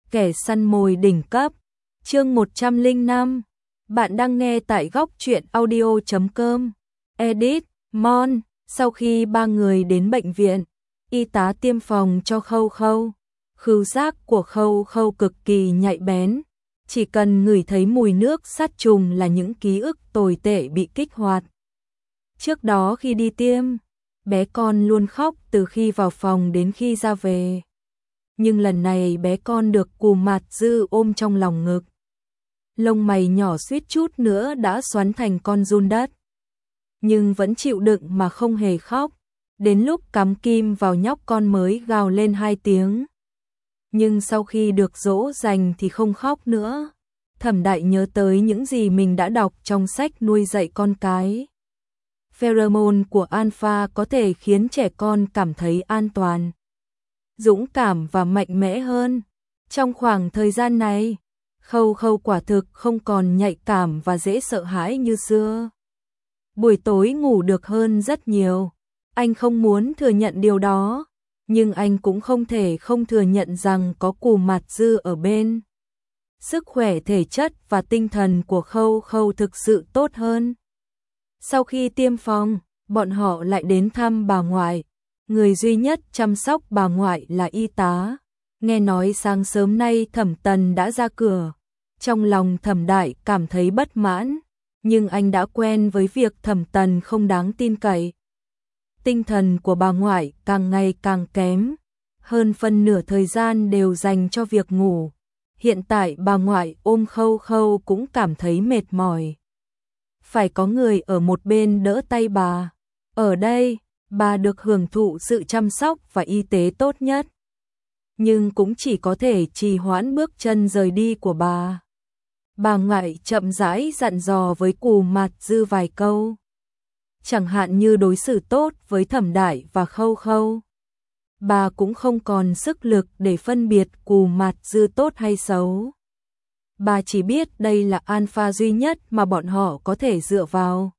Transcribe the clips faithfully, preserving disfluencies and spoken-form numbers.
Kẻ săn mồi đỉnh cấp. Chương một trăm lẻ năm. Bạn đang nghe tại góc truyện audio chấm com. Edit, Mon. Sau khi ba người đến bệnh viện, y tá tiêm phòng cho Khâu Khâu. Khứu giác của Khâu Khâu cực kỳ nhạy bén. Chỉ cần ngửi thấy mùi nước sát trùng là những ký ức tồi tệ bị kích hoạt. Trước đó khi đi tiêm, bé con luôn khóc từ khi vào phòng đến khi ra về. Nhưng lần này bé con được Cù Mạt Dư ôm trong lòng ngực. Lông mày nhỏ suýt chút nữa đã xoắn thành con giun đất. Nhưng vẫn chịu đựng mà không hề khóc. Đến lúc cắm kim vào nhóc con mới gào lên hai tiếng. Nhưng sau khi được dỗ dành thì không khóc nữa. Thẩm Đại nhớ tới những gì mình đã đọc trong sách nuôi dạy con cái. Pheromone của alpha có thể khiến trẻ con cảm thấy an toàn, dũng cảm và mạnh mẽ hơn. Trong khoảng thời gian này, Khâu Khâu quả thực không còn nhạy cảm và dễ sợ hãi như xưa. Buổi tối ngủ được hơn rất nhiều. Anh không muốn thừa nhận điều đó, nhưng anh cũng không thể không thừa nhận rằng có Cù Mạt Dư ở bên. Sức khỏe thể chất và tinh thần của Khâu Khâu thực sự tốt hơn. Sau khi tiêm phòng, bọn họ lại đến thăm bà ngoại. Người duy nhất chăm sóc bà ngoại là y tá. Nghe nói sáng sớm nay Thẩm Tần đã ra cửa. Trong lòng Thẩm Đại cảm thấy bất mãn, nhưng anh đã quen với việc Thẩm Tần không đáng tin cậy. Tinh thần của bà ngoại càng ngày càng kém, hơn phân nửa thời gian đều dành cho việc ngủ. Hiện tại bà ngoại ôm Khâu Khâu cũng cảm thấy mệt mỏi. Phải có người ở một bên đỡ tay bà. Ở đây, bà được hưởng thụ sự chăm sóc và y tế tốt nhất. Nhưng cũng chỉ có thể trì hoãn bước chân rời đi của bà. Bà ngoại chậm rãi dặn dò với Cù Mạt Dư vài câu. Chẳng hạn như đối xử tốt với Thẩm Đại và Khâu Khâu. Bà cũng không còn sức lực để phân biệt Cù Mạt Dư tốt hay xấu. Bà chỉ biết đây là alpha duy nhất mà bọn họ có thể dựa vào.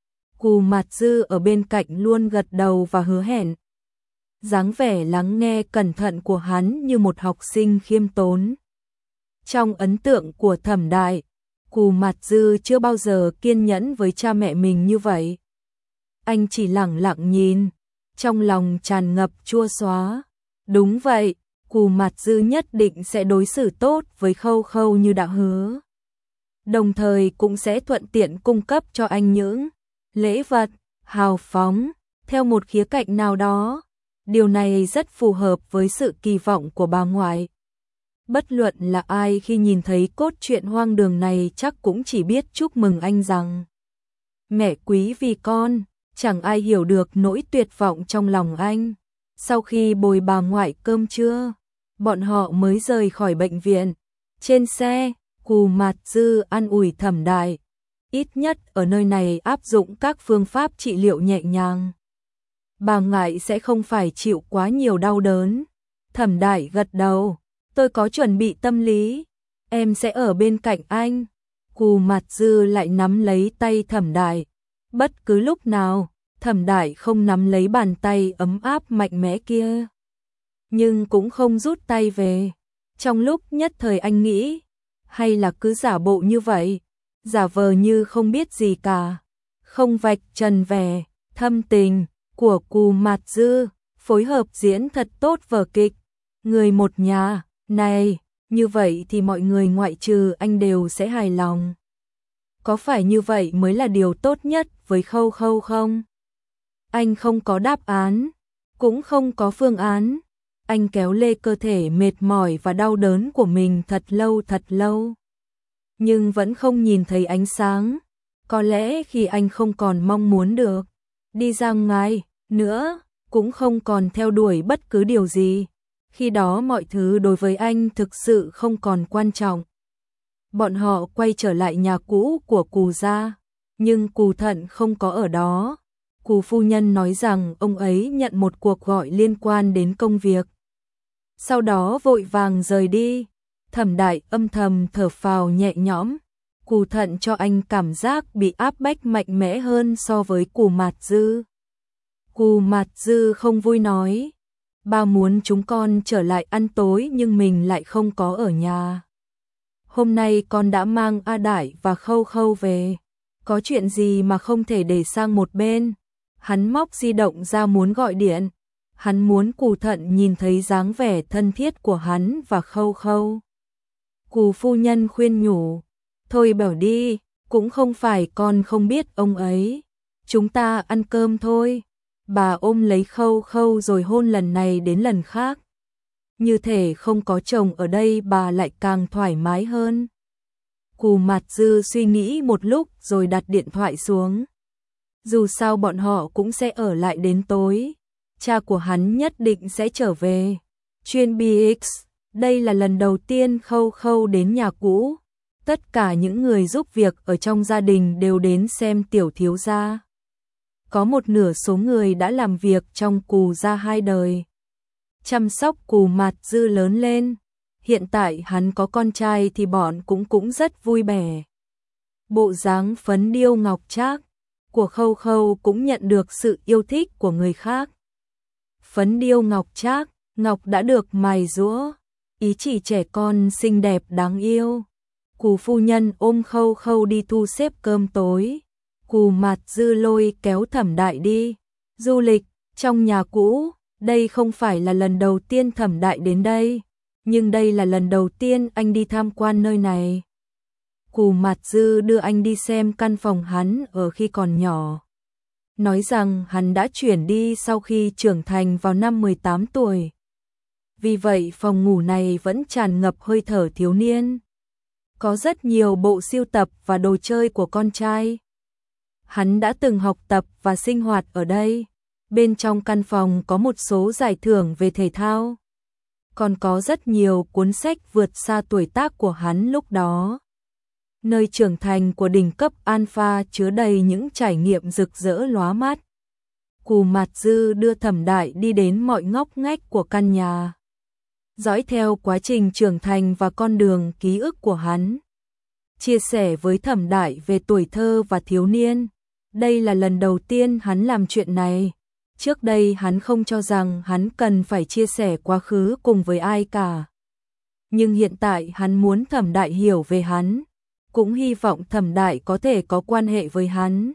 Cù Mạt Dư ở bên cạnh luôn gật đầu và hứa hẹn. Dáng vẻ lắng nghe cẩn thận của hắn như một học sinh khiêm tốn. Trong ấn tượng của Thẩm Đại, Cù Mạt Dư chưa bao giờ kiên nhẫn với cha mẹ mình như vậy. Anh chỉ lẳng lặng nhìn, trong lòng tràn ngập chua xóa. Đúng vậy, Cù Mạt Dư nhất định sẽ đối xử tốt với Khâu Khâu như đã hứa. Đồng thời cũng sẽ thuận tiện cung cấp cho anh những lễ vật, hào phóng, theo một khía cạnh nào đó. Điều này rất phù hợp với sự kỳ vọng của bà ngoại. Bất luận là ai khi nhìn thấy cốt truyện hoang đường này chắc cũng chỉ biết chúc mừng anh rằng mẹ quý vì con, chẳng ai hiểu được nỗi tuyệt vọng trong lòng anh. Sau khi bồi bà ngoại cơm trưa, bọn họ mới rời khỏi bệnh viện. Trên xe, Cù Mạt Dư an ủi Thẩm Đại. Ít nhất ở nơi này áp dụng các phương pháp trị liệu nhẹ nhàng. Bà ngoại sẽ không phải chịu quá nhiều đau đớn. Thẩm Đại gật đầu. Tôi có chuẩn bị tâm lý. Em sẽ ở bên cạnh anh. Cù Mạt Dư lại nắm lấy tay Thẩm Đại. Bất cứ lúc nào, Thẩm Đại không nắm lấy bàn tay ấm áp mạnh mẽ kia. Nhưng cũng không rút tay về. Trong lúc nhất thời anh nghĩ, hay là cứ giả bộ như vậy, giả vờ như không biết gì cả. Không vạch trần vẻ thâm tình của Cù Mạt Dư, phối hợp diễn thật tốt vở kịch. Người một nhà, này, như vậy thì mọi người ngoại trừ anh đều sẽ hài lòng. Có phải như vậy mới là điều tốt nhất với Khâu Khâu không? Anh không có đáp án, cũng không có phương án. Anh kéo lê cơ thể mệt mỏi và đau đớn của mình thật lâu thật lâu. Nhưng vẫn không nhìn thấy ánh sáng. Có lẽ khi anh không còn mong muốn được đi ra ngoài nữa, cũng không còn theo đuổi bất cứ điều gì. Khi đó mọi thứ đối với anh thực sự không còn quan trọng. Bọn họ quay trở lại nhà cũ của Cù gia, nhưng Cù Thận không có ở đó. Cù phu nhân nói rằng ông ấy nhận một cuộc gọi liên quan đến công việc. Sau đó vội vàng rời đi. Thẩm Đại âm thầm thở phào nhẹ nhõm. Cù Thận cho anh cảm giác bị áp bách mạnh mẽ hơn so với Cù Mạt Dư. Cù Mạt Dư không vui nói. ba muốn chúng con trở lại ăn tối nhưng mình lại không có ở nhà. Hôm nay con đã mang A Đại và Khâu Khâu về, có chuyện gì mà không thể để sang một bên. Hắn móc di động ra muốn gọi điện, hắn muốn Cù Thận nhìn thấy dáng vẻ thân thiết của hắn và Khâu Khâu. Cù phu nhân khuyên nhủ, thôi bảo đi, cũng không phải con không biết ông ấy, chúng ta ăn cơm thôi. Bà ôm lấy Khâu Khâu rồi hôn lần này đến lần khác. Như thể không có chồng ở đây bà lại càng thoải mái hơn. Cù Mạt Dư suy nghĩ một lúc rồi đặt điện thoại xuống. Dù sao bọn họ cũng sẽ ở lại đến tối. Cha của hắn nhất định sẽ trở về. Chuyên bê ích, đây là lần đầu tiên Khâu Khâu đến nhà cũ. Tất cả những người giúp việc ở trong gia đình đều đến xem tiểu thiếu gia. Có một nửa số người đã làm việc trong Cù gia hai đời. Chăm sóc Cù Mạt Dư lớn lên. Hiện tại hắn có con trai thì bọn cũng cũng rất vui vẻ. Bộ dáng phấn điêu ngọc trác của Khâu Khâu cũng nhận được sự yêu thích của người khác. Phấn điêu ngọc trác, ngọc đã được mài giũa, ý chỉ trẻ con xinh đẹp đáng yêu. Cù phu nhân ôm Khâu Khâu đi thu xếp cơm tối. Cù Mạt Dư lôi kéo Thẩm Đại đi du lịch trong nhà cũ. Đây không phải là lần đầu tiên Thẩm Đại đến đây, nhưng đây là lần đầu tiên anh đi tham quan nơi này. Cù Mạt Dư đưa anh đi xem căn phòng hắn ở khi còn nhỏ. Nói rằng hắn đã chuyển đi sau khi trưởng thành vào năm mười tám tuổi. Vì vậy phòng ngủ này vẫn tràn ngập hơi thở thiếu niên. Có rất nhiều bộ sưu tập và đồ chơi của con trai. Hắn đã từng học tập và sinh hoạt ở đây. Bên trong căn phòng có một số giải thưởng về thể thao. Còn có rất nhiều cuốn sách vượt xa tuổi tác của hắn lúc đó. Nơi trưởng thành của đỉnh cấp alpha chứa đầy những trải nghiệm rực rỡ lóa mắt. Cù Mạt Dư đưa Thẩm Đại đi đến mọi ngóc ngách của căn nhà. Dõi theo quá trình trưởng thành và con đường ký ức của hắn. Chia sẻ với Thẩm Đại về tuổi thơ và thiếu niên. Đây là lần đầu tiên hắn làm chuyện này. Trước đây hắn không cho rằng hắn cần phải chia sẻ quá khứ cùng với ai cả. Nhưng hiện tại hắn muốn Thẩm Đại hiểu về hắn. Cũng hy vọng Thẩm Đại có thể có quan hệ với hắn.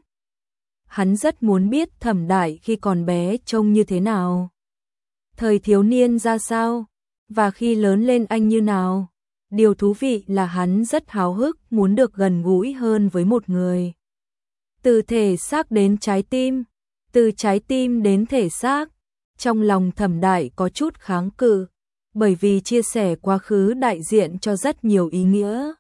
Hắn rất muốn biết Thẩm Đại khi còn bé trông như thế nào. Thời thiếu niên ra sao. Và khi lớn lên anh như nào. Điều thú vị là hắn rất háo hức muốn được gần gũi hơn với một người. Từ thể xác đến trái tim. Từ trái tim đến thể xác. Trong lòng Thẩm Đại có chút kháng cự. Bởi vì chia sẻ quá khứ đại diện cho rất nhiều ý nghĩa.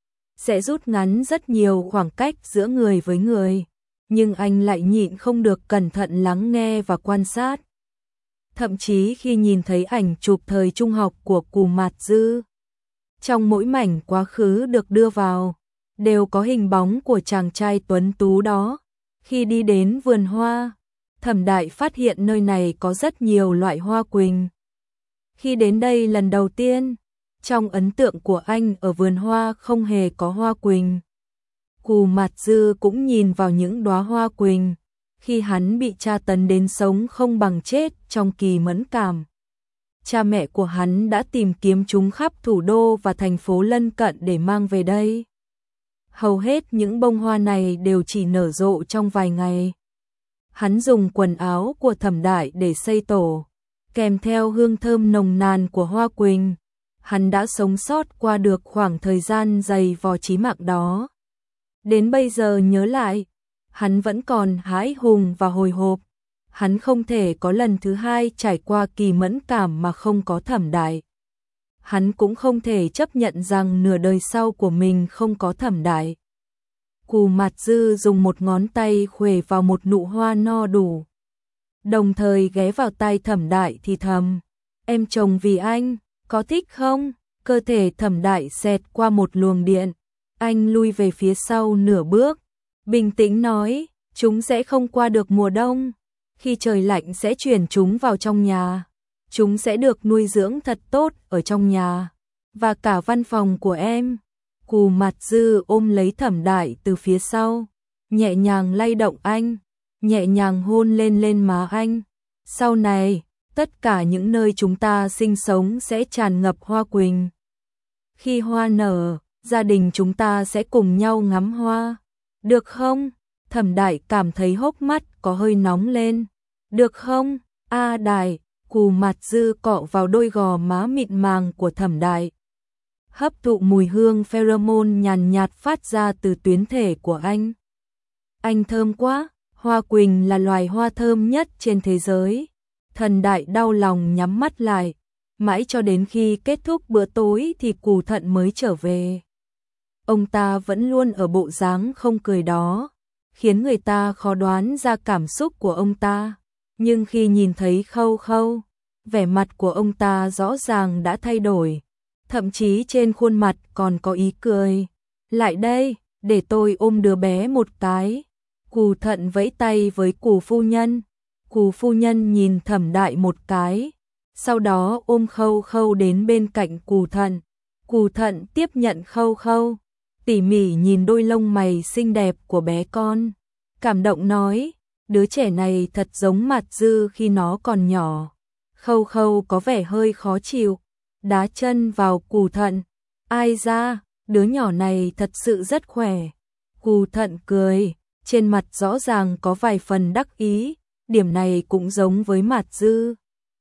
Sẽ rút ngắn rất nhiều khoảng cách giữa người với người. Nhưng anh lại nhịn không được cẩn thận lắng nghe và quan sát. Thậm chí khi nhìn thấy ảnh chụp thời trung học của Cù Mạt Dư. Trong mỗi mảnh quá khứ được đưa vào, đều có hình bóng của chàng trai tuấn tú đó. Khi đi đến vườn hoa, Thẩm Đại phát hiện nơi này có rất nhiều loại hoa quỳnh. Khi đến đây lần đầu tiên, trong ấn tượng của anh ở vườn hoa không hề có hoa quỳnh. Cù Mạt Dư cũng nhìn vào những đóa hoa quỳnh, khi hắn bị tra tấn đến sống không bằng chết trong kỳ mẫn cảm. Cha mẹ của hắn đã tìm kiếm chúng khắp thủ đô và thành phố lân cận để mang về đây. Hầu hết những bông hoa này đều chỉ nở rộ trong vài ngày. Hắn dùng quần áo của Thẩm Đại để xây tổ, kèm theo hương thơm nồng nàn của hoa quỳnh. Hắn đã sống sót qua được khoảng thời gian dày vò chí mạng đó. Đến bây giờ nhớ lại, hắn vẫn còn hãi hùng và hồi hộp. Hắn không thể có lần thứ hai trải qua kỳ mẫn cảm mà không có Thẩm Đại. Hắn cũng không thể chấp nhận rằng nửa đời sau của mình không có Thẩm Đại. Cù Mạt Dư dùng một ngón tay khuề vào một nụ hoa no đủ. Đồng thời ghé vào tai Thẩm Đại thì thầm. Em chồng vì anh, có thích không? Cơ thể Thẩm Đại xẹt qua một luồng điện. Anh lui về phía sau nửa bước. Bình tĩnh nói, chúng sẽ không qua được mùa đông. Khi trời lạnh sẽ chuyển chúng vào trong nhà. Chúng sẽ được nuôi dưỡng thật tốt ở trong nhà. Và cả văn phòng của em. Cù Mạt Dư ôm lấy Thẩm Đại từ phía sau. Nhẹ nhàng lay động anh. Nhẹ nhàng hôn lên lên má anh. Sau này, tất cả những nơi chúng ta sinh sống sẽ tràn ngập hoa quỳnh. Khi hoa nở, gia đình chúng ta sẽ cùng nhau ngắm hoa. Được không? Thẩm Đại cảm thấy hốc mắt có hơi nóng lên. Được không? A Đại, Cù Mạt Dư cọ vào đôi gò má mịn màng của Thẩm Đại. Hấp thụ mùi hương pheromone nhàn nhạt phát ra từ tuyến thể của anh. Anh thơm quá, hoa quỳnh là loài hoa thơm nhất trên thế giới. Thần Đại đau lòng nhắm mắt lại, mãi cho đến khi kết thúc bữa tối thì Cù Thận mới trở về. Ông ta vẫn luôn ở bộ dáng không cười đó, khiến người ta khó đoán ra cảm xúc của ông ta. Nhưng khi nhìn thấy Khâu Khâu, vẻ mặt của ông ta rõ ràng đã thay đổi, thậm chí trên khuôn mặt còn có ý cười. Lại đây, để tôi ôm đứa bé một cái. Cù Thận vẫy tay với Cù phu nhân. Cù phu nhân nhìn Thẩm Đại một cái, sau đó ôm Khâu Khâu đến bên cạnh Cù Thận. Cù Thận tiếp nhận Khâu Khâu, tỉ mỉ nhìn đôi lông mày xinh đẹp của bé con, cảm động nói, đứa trẻ này thật giống Mạt Dư khi nó còn nhỏ. Khâu Khâu có vẻ hơi khó chịu, đá chân vào Cù Thận. Ai ra, đứa nhỏ này thật sự rất khỏe. Cù Thận cười, trên mặt rõ ràng có vài phần đắc ý, điểm này cũng giống với Mạt Dư.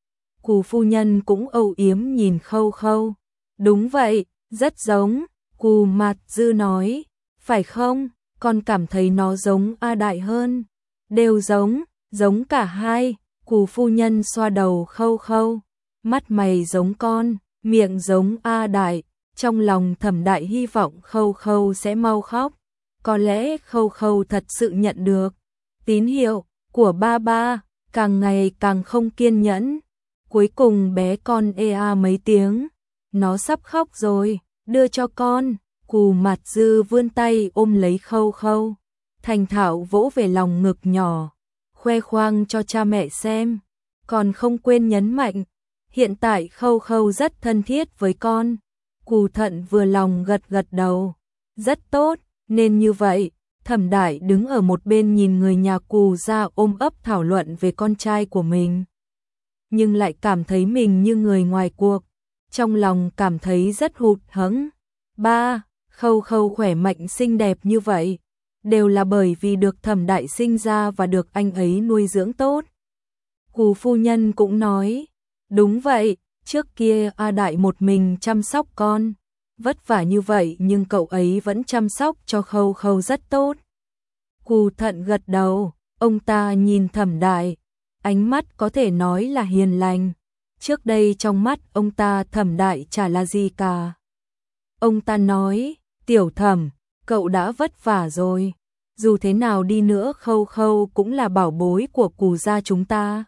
Cù phu nhân cũng âu yếm nhìn Khâu Khâu. Đúng vậy, rất giống. Cù Mạt Dư nói, phải không, con cảm thấy nó giống A Đại hơn. Đều giống, giống cả hai. Cù phu nhân xoa đầu Khâu Khâu, mắt mày giống con, miệng giống A Đại. Trong lòng Thẩm Đại hy vọng Khâu Khâu sẽ mau khóc. Có lẽ Khâu Khâu thật sự nhận được tín hiệu của ba ba, càng ngày càng không kiên nhẫn. Cuối cùng bé con ê a mấy tiếng, nó sắp khóc rồi, đưa cho con. Cù Mạt Dư vươn tay ôm lấy Khâu Khâu, thành thạo vỗ về lòng ngực nhỏ, khoe khoang cho cha mẹ xem, còn không quên nhấn mạnh, hiện tại Khâu Khâu rất thân thiết với con. Cù Thận vừa lòng gật gật đầu, rất tốt, nên như vậy. Thẩm Đại đứng ở một bên nhìn người nhà Cù ra ôm ấp thảo luận về con trai của mình, nhưng lại cảm thấy mình như người ngoài cuộc, trong lòng cảm thấy rất hụt hẫng. Ba, Khâu Khâu khỏe mạnh xinh đẹp như vậy, đều là bởi vì được Thẩm Đại sinh ra và được anh ấy nuôi dưỡng tốt. Cù phu nhân cũng nói, đúng vậy, trước kia A Đại một mình chăm sóc con, vất vả như vậy nhưng cậu ấy vẫn chăm sóc cho Khâu Khâu rất tốt. Cù Thận gật đầu, ông ta nhìn Thẩm Đại, ánh mắt có thể nói là hiền lành. Trước đây trong mắt ông ta Thẩm Đại chả là gì cả. Ông ta nói, Tiểu Thẩm, cậu đã vất vả rồi, dù thế nào đi nữa Khâu Khâu cũng là bảo bối của Cù gia chúng ta.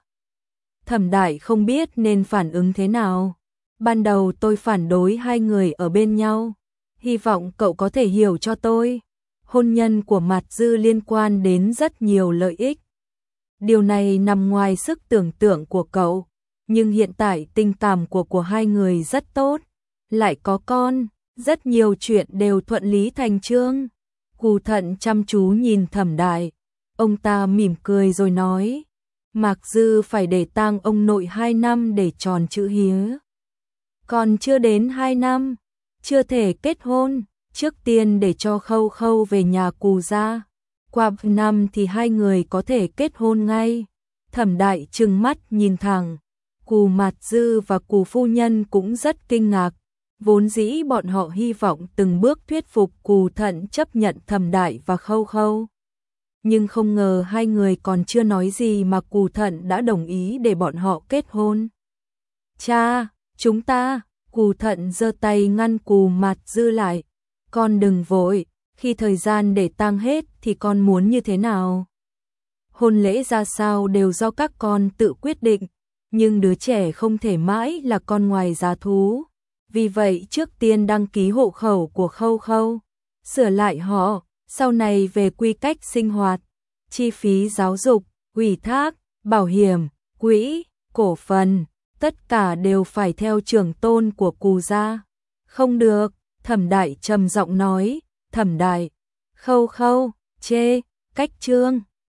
Thẩm Đại không biết nên phản ứng thế nào. Ban đầu tôi phản đối hai người ở bên nhau, hy vọng cậu có thể hiểu cho tôi. Hôn nhân của Mạt Dư liên quan đến rất nhiều lợi ích. Điều này nằm ngoài sức tưởng tượng của cậu, nhưng hiện tại tình cảm của của hai người rất tốt, lại có con, rất nhiều chuyện đều thuận lý thành chương. Cù Thận chăm chú nhìn Thẩm Đại, ông ta mỉm cười rồi nói, Mạc Dư phải để tang ông nội hai năm để tròn chữ hứa. Còn chưa đến hai năm, chưa thể kết hôn, trước tiên để cho Khâu Khâu về nhà Cù gia. Qua năm thì hai người có thể kết hôn ngay. Thẩm Đại trừng mắt nhìn thẳng, Cù Mạt Dư và Cù phu nhân cũng rất kinh ngạc. Vốn dĩ bọn họ hy vọng từng bước thuyết phục Cù Thận chấp nhận Thẩm Đại và Khâu Khâu. Nhưng không ngờ hai người còn chưa nói gì mà Cù Thận đã đồng ý để bọn họ kết hôn. Cha, chúng ta, Cù Thận giơ tay ngăn Cù Mạt Dư lại. Con đừng vội, khi thời gian để tang hết thì con muốn như thế nào? Hôn lễ ra sao đều do các con tự quyết định, nhưng đứa trẻ không thể mãi là con ngoài giá thú. Vì vậy trước tiên đăng ký hộ khẩu của Khâu Khâu, sửa lại họ, sau này về quy cách sinh hoạt, chi phí giáo dục, ủy thác, bảo hiểm, quỹ, cổ phần, tất cả đều phải theo trưởng tôn của Cù gia. Không được, Thẩm Đại trầm giọng nói, Thẩm Đại, Khâu Khâu, chê, cách chương.